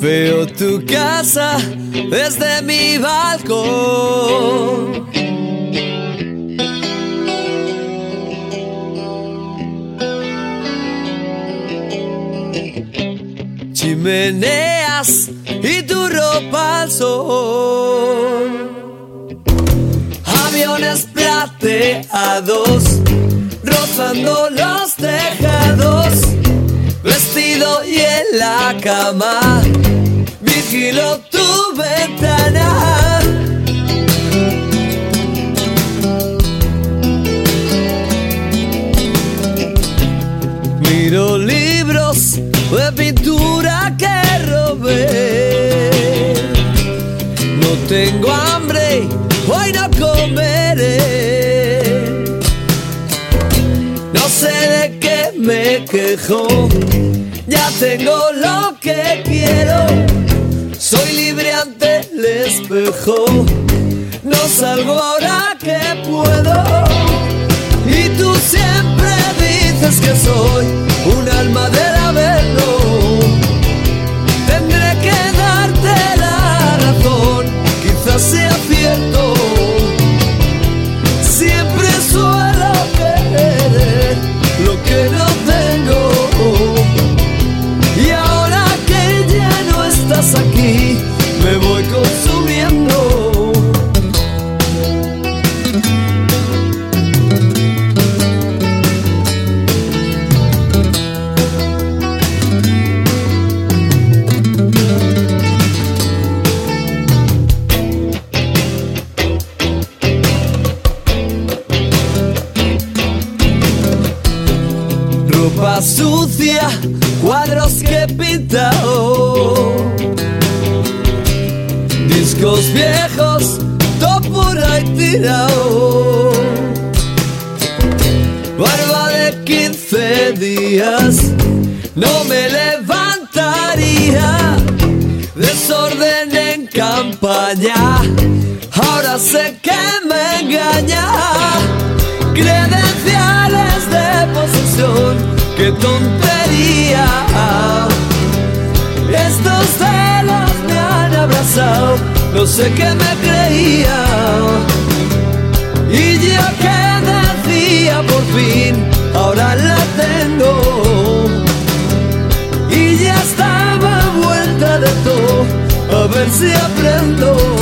Veo tu casa desde mi balcón. Chimeneas y tu ropa al sol. Aviones plateados rozando los tejados. Vestido y en la cama vigilo tu ventana. Miro libros de pintura que robé. No tengo hambre, hoy no comeré. No sé de qué me quejo, ya tengo lo que quiero. Soy libre ante el espejo, no salgo ahora que puedo. Y tú siempre dices que soy un alma del averno. Tendré que darte la razón, quizás sea cierto. Siempre suelo querer lo que no tengo. Y ahora que ya no estás aquí, me voy consumiendo. Ropa sucia, cuadros que he pintado, discos viejos, todo por ahí tirado. Barba de 15 días, no me levantaría. Desorden en campaña, ahora sé que me engaña. Credenciales de posesión, qué tontería. Estos celos me han abrazado, no sé qué me creía. Y yo que decía por fin, ahora la tengo. Y ya estaba vuelta de todo, a ver si aprendo.